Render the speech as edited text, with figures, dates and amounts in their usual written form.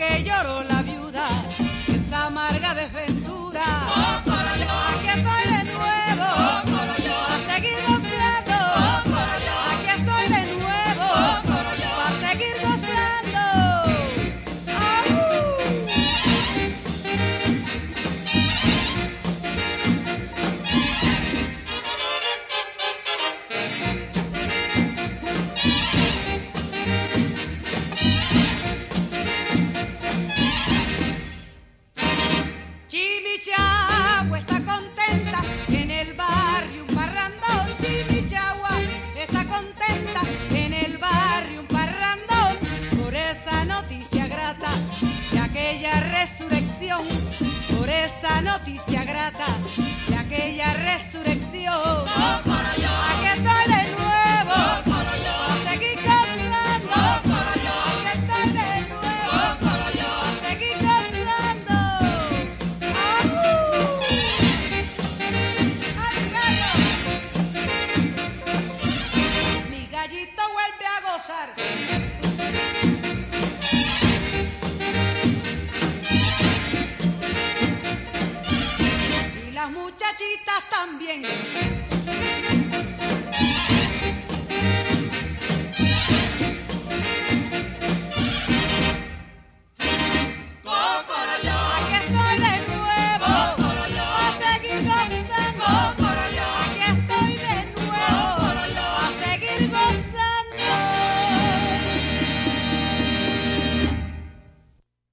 que lloró la viuda, esa amarga desventura. Aquí estoy de nuevo, a seguir gozando. Aquí estoy de nuevo, a seguir gozando. Chimichagua está contenta en el barrio un parrandón. Chimichagua está contenta en el barrio un parrandón por esa noticia grata de aquella resurrección, por esa noticia grata de aquella resurrección. Aquí estoy de nuevo a seguir gozando. Aquí estoy de nuevo a seguir gozando. Mi gallito vuelve a gozar. Y las muchachitas también.